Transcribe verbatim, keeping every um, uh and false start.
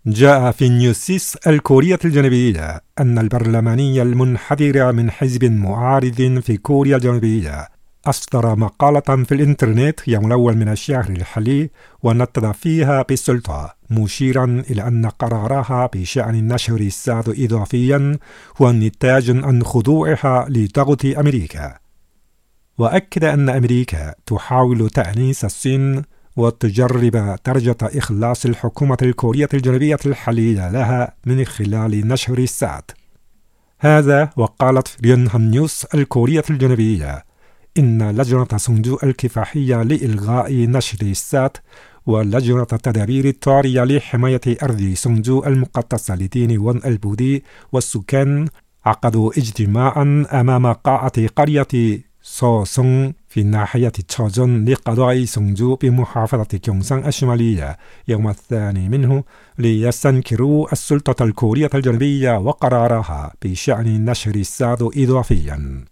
جاء في نيوسيس الكورية الجنوبية أن البرلماني المنحدر من حزب معارض في كوريا الجنوبية أصدر مقالة في الإنترنت يوم الأول من الشهر الحالي ونطق فيها بالسلطة، مشيرا إلى أن قرارها بشأن نشر الساد إضافيا هو نتاج عن خضوعها لضغط أمريكا. وأكد أن أمريكا تحاول تأنيس الصين وتجرب درجة إخلاص الحكومة الكورية الجنوبية الحالية لها من خلال نشر الساد. هذا وقالت ريونهام نيوس الكورية الجنوبية إن لجنة سونجو الكفاحية لإلغاء نشر الساد ولجنة التدابير الطارئة لحماية أرض سونجو المقدسة لدين وان البوذي والسكان عقدوا اجتماعا أمام قاعة قرية سوسون في ناحية تشوجون لقضاء سونجو بمحافظة كيونسان الشمالية يوم الثاني منه ليستنكروا السلطة الكورية الجنوبية وقرارها بشأن نشر الساد إضافيا.